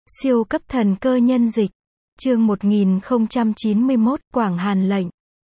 Siêu cấp thần cơ nhân dịch. Chương 1091, Quảng Hàn lệnh.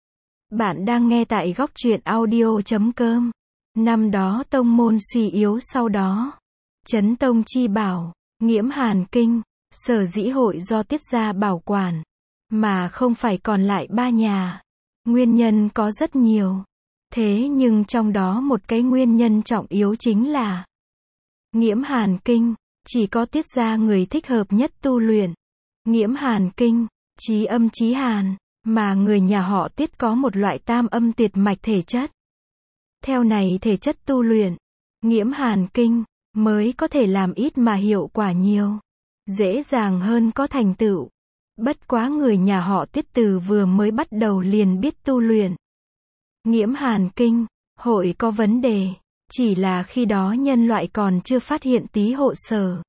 Bạn đang nghe tại góc truyện audio.com. Năm đó tông môn suy yếu, sau đó Chấn Tông chi bảo, nghiễm Hàn kinh, sở dĩ hội do Tiết gia bảo quản, mà không phải còn lại ba nhà. Nguyên nhân có rất nhiều. Thế nhưng trong đó một cái nguyên nhân trọng yếu chính là nghiễm Hàn kinh, chỉ có Tiết gia người thích hợp nhất tu luyện. Nghiễm Hàn kinh, chí âm chí hàn, mà người nhà họ Tiết có một loại tam âm tuyệt mạch thể chất. Theo này thể chất tu luyện, nghiễm Hàn kinh, mới có thể làm ít mà hiệu quả nhiều, dễ dàng hơn có thành tựu. Bất quá người nhà họ Tiết từ vừa mới bắt đầu liền biết tu luyện nghiễm Hàn kinh, hội có vấn đề, chỉ là khi đó nhân loại còn chưa phát hiện tí hộ sở.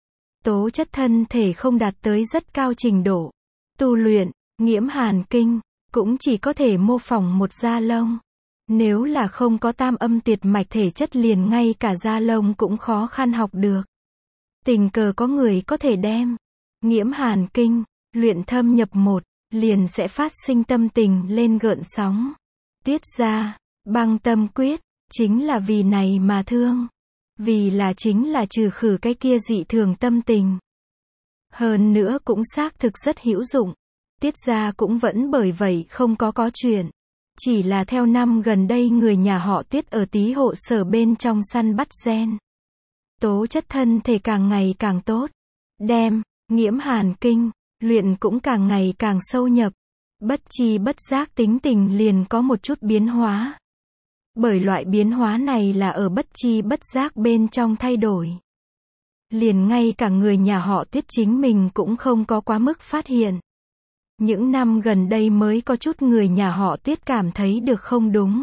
Tố chất thân thể không đạt tới rất cao trình độ. Tu luyện nghiễm Hàn kinh, cũng chỉ có thể mô phỏng một da lông. Nếu là không có tam âm tuyệt mạch thể chất liền ngay cả da lông cũng khó khăn học được. Tình cờ có người có thể đem nghiễm Hàn kinh luyện thâm nhập một, liền sẽ phát sinh tâm tình lên gợn sóng. Tiết gia băng tâm quyết, chính là vì này mà thương. Vì là chính là trừ khử cái kia dị thường tâm tình. Hơn nữa cũng xác thực rất hữu dụng. Tiết gia cũng vẫn bởi vậy không có chuyện. Chỉ là theo năm gần đây người nhà họ Tiết ở tí hộ sở bên trong săn bắt gen. Tố chất thân thể càng ngày càng tốt. Đem nghiễm Hàn kinh luyện cũng càng ngày càng sâu nhập. Bất chi bất giác tính tình liền có một chút biến hóa. Bởi loại biến hóa này là ở bất chi bất giác bên trong thay đổi. Liền ngay cả người nhà họ Tiết chính mình cũng không có quá mức phát hiện. Những năm gần đây mới có chút người nhà họ Tiết cảm thấy được không đúng.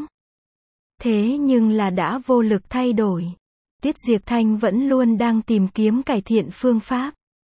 Thế nhưng là đã vô lực thay đổi. Tiết Diệp Thanh vẫn luôn đang tìm kiếm cải thiện phương pháp.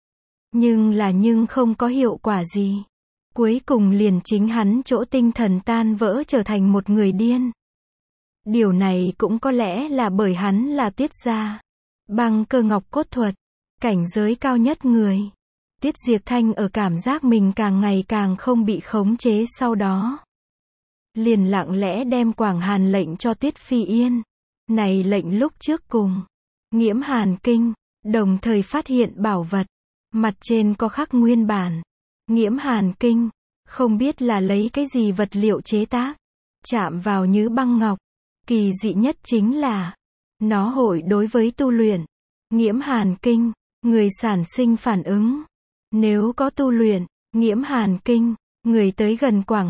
Nhưng không có hiệu quả gì. Cuối cùng liền chính hắn chỗ tinh thần tan vỡ trở thành một người điên. Điều này cũng có lẽ là bởi hắn là Tiết gia băng cơ ngọc cốt thuật, cảnh giới cao nhất người. Tiết Diệp Thanh ở cảm giác mình càng ngày càng không bị khống chế, sau đó liền lặng lẽ đem Quảng Hàn lệnh cho Tiết Phi Yên. Này lệnh lúc trước cùng nghiễm Hàn kinh đồng thời phát hiện bảo vật, mặt trên có khắc nguyên bản nghiễm Hàn kinh, không biết là lấy cái gì vật liệu chế tác, chạm vào như băng ngọc. Kỳ dị nhất chính là nó hội đối với tu luyện nghiễm Hàn kinh người sản sinh phản ứng. Nếu có tu luyện nghiễm Hàn kinh người tới gần Quảng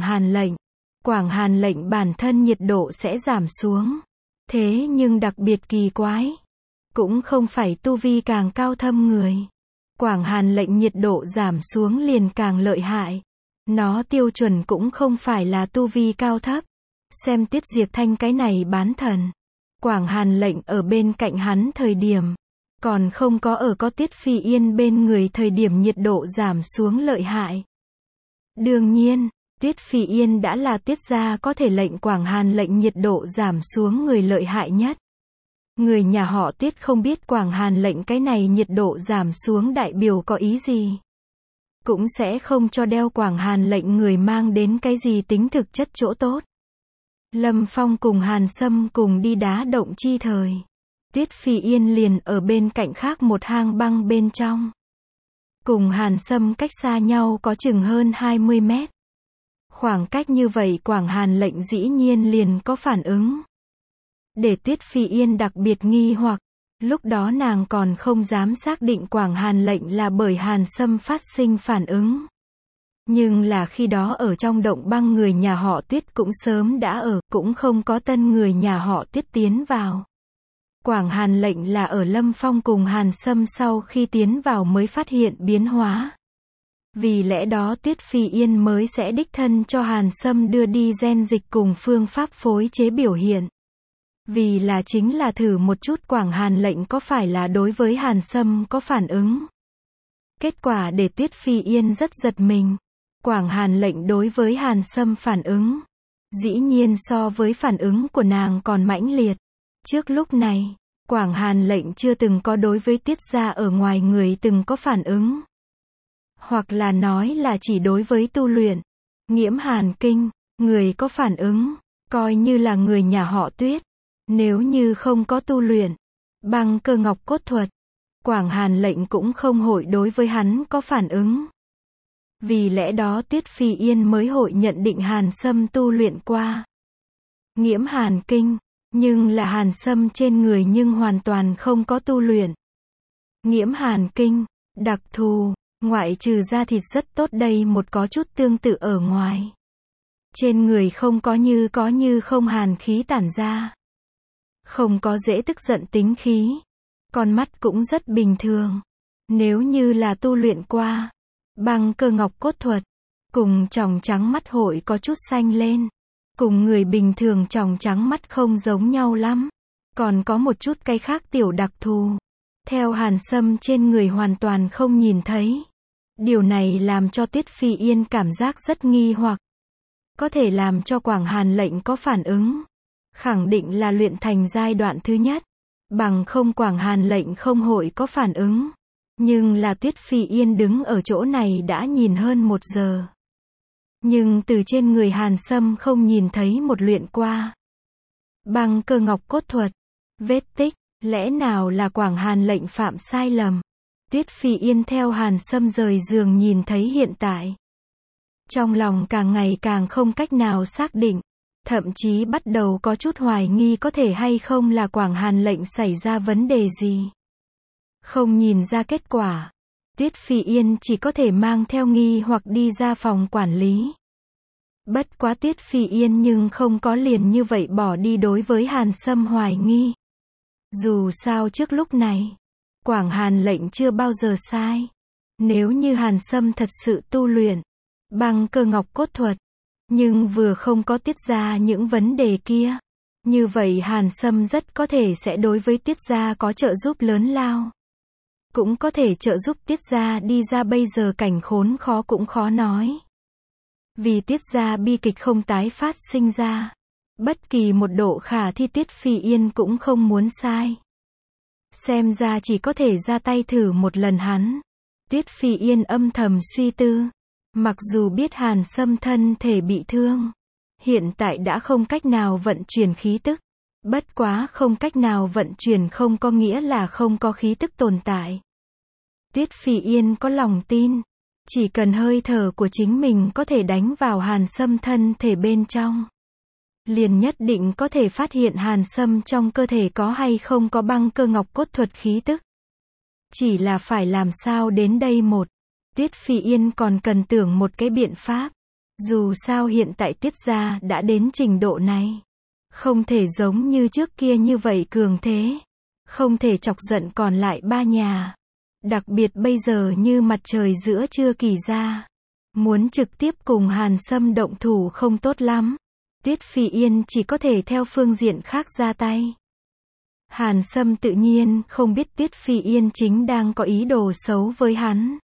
Hàn lệnh bản thân nhiệt độ sẽ giảm xuống. Thế nhưng đặc biệt kỳ quái, cũng không phải tu vi càng cao thâm người, Quảng Hàn lệnh nhiệt độ giảm xuống liền càng lợi hại. Nó tiêu chuẩn cũng không phải là tu vi cao thấp. Xem Tiết Diệp Thanh cái này bán thần. Quảng Hàn lệnh ở bên cạnh hắn thời điểm, còn không có Tiết Phi Yên bên người thời điểm nhiệt độ giảm xuống lợi hại. Đương nhiên, Tiết Phi Yên đã là Tiết gia có thể lệnh Quảng Hàn lệnh nhiệt độ giảm xuống người lợi hại nhất. Người nhà họ Tiết không biết Quảng Hàn lệnh cái này nhiệt độ giảm xuống đại biểu có ý gì. Cũng sẽ không cho đeo Quảng Hàn lệnh người mang đến cái gì tính thực chất chỗ tốt. Lâm Phong cùng Hàn Sâm cùng đi đá động chi thời, Tiết Phi Yên liền ở bên cạnh khác một hang băng bên trong. Cùng Hàn Sâm cách xa nhau có chừng hơn 20 mét. Khoảng cách như vậy Quảng Hàn lệnh dĩ nhiên liền có phản ứng. Để Tiết Phi Yên đặc biệt nghi hoặc, lúc đó nàng còn không dám xác định Quảng Hàn lệnh là bởi Hàn Sâm phát sinh phản ứng. Nhưng là khi đó ở trong động băng người nhà họ Tiết cũng sớm đã ở, cũng không có tân người nhà họ Tiết tiến vào. Quảng Hàn lệnh là ở Lâm Phong cùng Hàn Sâm sau khi tiến vào mới phát hiện biến hóa. Vì lẽ đó Tiết Phi Yên mới sẽ đích thân cho Hàn Sâm đưa đi gen dịch cùng phương pháp phối chế biểu hiện. Vì là chính là thử một chút Quảng Hàn lệnh có phải là đối với Hàn Sâm có phản ứng. Kết quả để Tiết Phi Yên rất giật mình. Quảng Hàn lệnh đối với Hàn Sâm phản ứng, dĩ nhiên so với phản ứng của nàng còn mãnh liệt. Trước lúc này, Quảng Hàn Lệnh chưa từng có đối với Tiết gia ở ngoài người từng có phản ứng. Hoặc là nói là chỉ đối với tu luyện. Nghiễm Hàn Kinh, người có phản ứng, coi như là người nhà họ Tuyết. Nếu như không có tu luyện, Băng Cơ Ngọc Cốt Thuật, Quảng Hàn Lệnh cũng không hội đối với hắn có phản ứng. Vì lẽ đó Tiết Phi Yên mới hội nhận định Hàn Sâm tu luyện qua Nghiễm Hàn Kinh, nhưng là Hàn Sâm trên người nhưng hoàn toàn không có tu luyện. Nghiễm Hàn Kinh, đặc thù, ngoại trừ da thịt rất tốt đây một có chút tương tự ở ngoài. Trên người không có như không hàn khí tản ra. Không có dễ tức giận tính khí. Con mắt cũng rất bình thường. Nếu như là tu luyện qua Băng Cơ Ngọc Cốt Thuật, cùng tròng trắng mắt hội có chút xanh lên. Cùng người bình thường tròng trắng mắt không giống nhau lắm. Còn có một chút cái khác tiểu đặc thù. Theo Hàn Sâm trên người hoàn toàn không nhìn thấy. Điều này làm cho Tiết Phi Yên cảm giác rất nghi hoặc. Có thể làm cho Quảng Hàn Lệnh có phản ứng. Khẳng định là luyện thành giai đoạn thứ nhất. Bằng không Quảng Hàn Lệnh không hội có phản ứng. Nhưng là Tiết Phi Yên đứng ở chỗ này đã nhìn hơn 1 giờ. Nhưng từ trên người Hàn Sâm không nhìn thấy một luyện qua Băng Cơ Ngọc Cốt Thuật. Vết tích, lẽ nào là Quảng Hàn Lệnh phạm sai lầm? Tiết Phi Yên theo Hàn Sâm rời giường nhìn thấy hiện tại. Trong lòng càng ngày càng không cách nào xác định. Thậm chí bắt đầu có chút hoài nghi có thể hay không là Quảng Hàn Lệnh xảy ra vấn đề gì. Không nhìn ra kết quả. Tiết Phi Yên chỉ có thể mang theo nghi hoặc đi ra phòng quản lý. Bất quá Tiết Phi Yên nhưng không có liền như vậy bỏ đi đối với Hàn Sâm hoài nghi. Dù sao trước lúc này, Quảng Hàn Lệnh chưa bao giờ sai. Nếu như Hàn Sâm thật sự tu luyện Băng Cơ Ngọc Cốt Thuật, nhưng vừa không có tiết ra những vấn đề kia, như vậy Hàn Sâm rất có thể sẽ đối với tiết gia có trợ giúp lớn lao. Cũng có thể trợ giúp tiết gia đi ra bây giờ cảnh khốn khó cũng khó nói. Vì tiết gia bi kịch không tái phát sinh ra. Bất kỳ một độ khả thi Tiết Phi Yên cũng không muốn sai. Xem ra chỉ có thể ra tay thử một lần hắn. Tiết Phi Yên âm thầm suy tư. Mặc dù biết Hàn Sâm thân thể bị thương, hiện tại đã không cách nào vận chuyển khí tức. Bất quá không cách nào vận chuyển không có nghĩa là không có khí tức tồn tại. Tiết Phi Yên có lòng tin, chỉ cần hơi thở của chính mình có thể đánh vào Hàn Sâm thân thể bên trong, liền nhất định có thể phát hiện Hàn Sâm trong cơ thể có hay không có Băng Cơ Ngọc Cốt Thuật khí tức. Chỉ là phải làm sao đến đây một. Tiết Phi Yên còn cần tưởng một cái biện pháp. Dù sao hiện tại Tiết gia đã đến trình độ này. Không thể giống như trước kia như vậy cường thế. Không thể chọc giận còn lại 3 nhà. Đặc biệt bây giờ như mặt trời giữa trưa kỳ ra. Muốn trực tiếp cùng Hàn Sâm động thủ không tốt lắm. Tiết Phi Yên chỉ có thể theo phương diện khác ra tay. Hàn Sâm tự nhiên không biết Tiết Phi Yên chính đang có ý đồ xấu với hắn.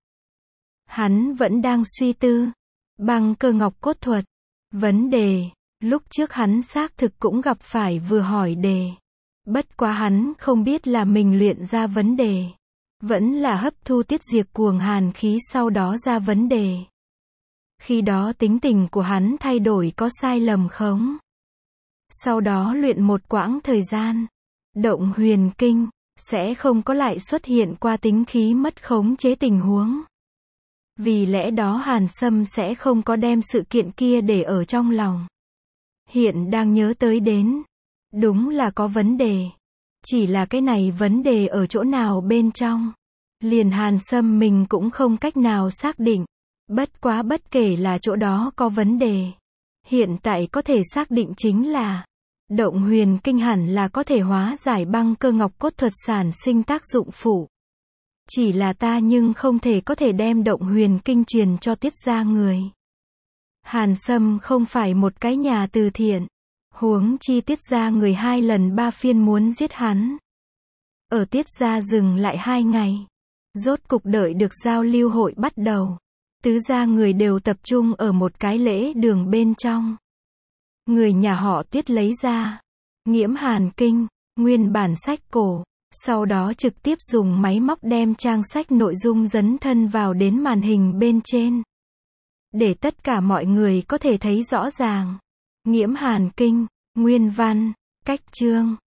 Hắn vẫn đang suy tư. Băng Cơ Ngọc Cốt Thuật. Vấn đề. Lúc trước hắn xác thực cũng gặp phải vừa hỏi đề. Bất quá hắn không biết là mình luyện ra vấn đề. Vẫn là hấp thu tiết diệt cuồng hàn khí sau đó ra vấn đề. Khi đó tính tình của hắn thay đổi có sai lầm không? Sau đó luyện một quãng thời gian. Động huyền kinh. Sẽ không có lại xuất hiện qua tính khí mất khống chế tình huống. Vì lẽ đó Hàn Sâm sẽ không có đem sự kiện kia để ở trong lòng. Hiện đang nhớ tới đến. Đúng là có vấn đề. Chỉ là cái này vấn đề ở chỗ nào bên trong. Liền Hàn Sâm mình cũng không cách nào xác định. Bất quá bất kể là chỗ đó có vấn đề. Hiện tại có thể xác định chính là động huyền kinh hẳn là có thể hóa giải Băng Cơ Ngọc Cốt Thuật sản sinh tác dụng phụ. Chỉ là ta nhưng không thể có thể đem động huyền kinh truyền cho tiết gia người. Hàn Sâm không phải một cái nhà từ thiện. Huống chi tiết gia người 2 lần 3 phiên muốn giết hắn. Ở tiết gia dừng lại 2 ngày. Rốt cục đợi được giao lưu hội bắt đầu. Tứ gia người đều tập trung ở một cái lễ đường bên trong. Người nhà họ Tiết lấy ra Nghiễm Hàn Kinh, nguyên bản sách cổ, Sau đó trực tiếp dùng máy móc đem trang sách nội dung dấn thân vào đến màn hình bên trên. Để tất cả mọi người có thể thấy rõ ràng. Nghiễm Hàn Kinh, nguyên văn, cách chương.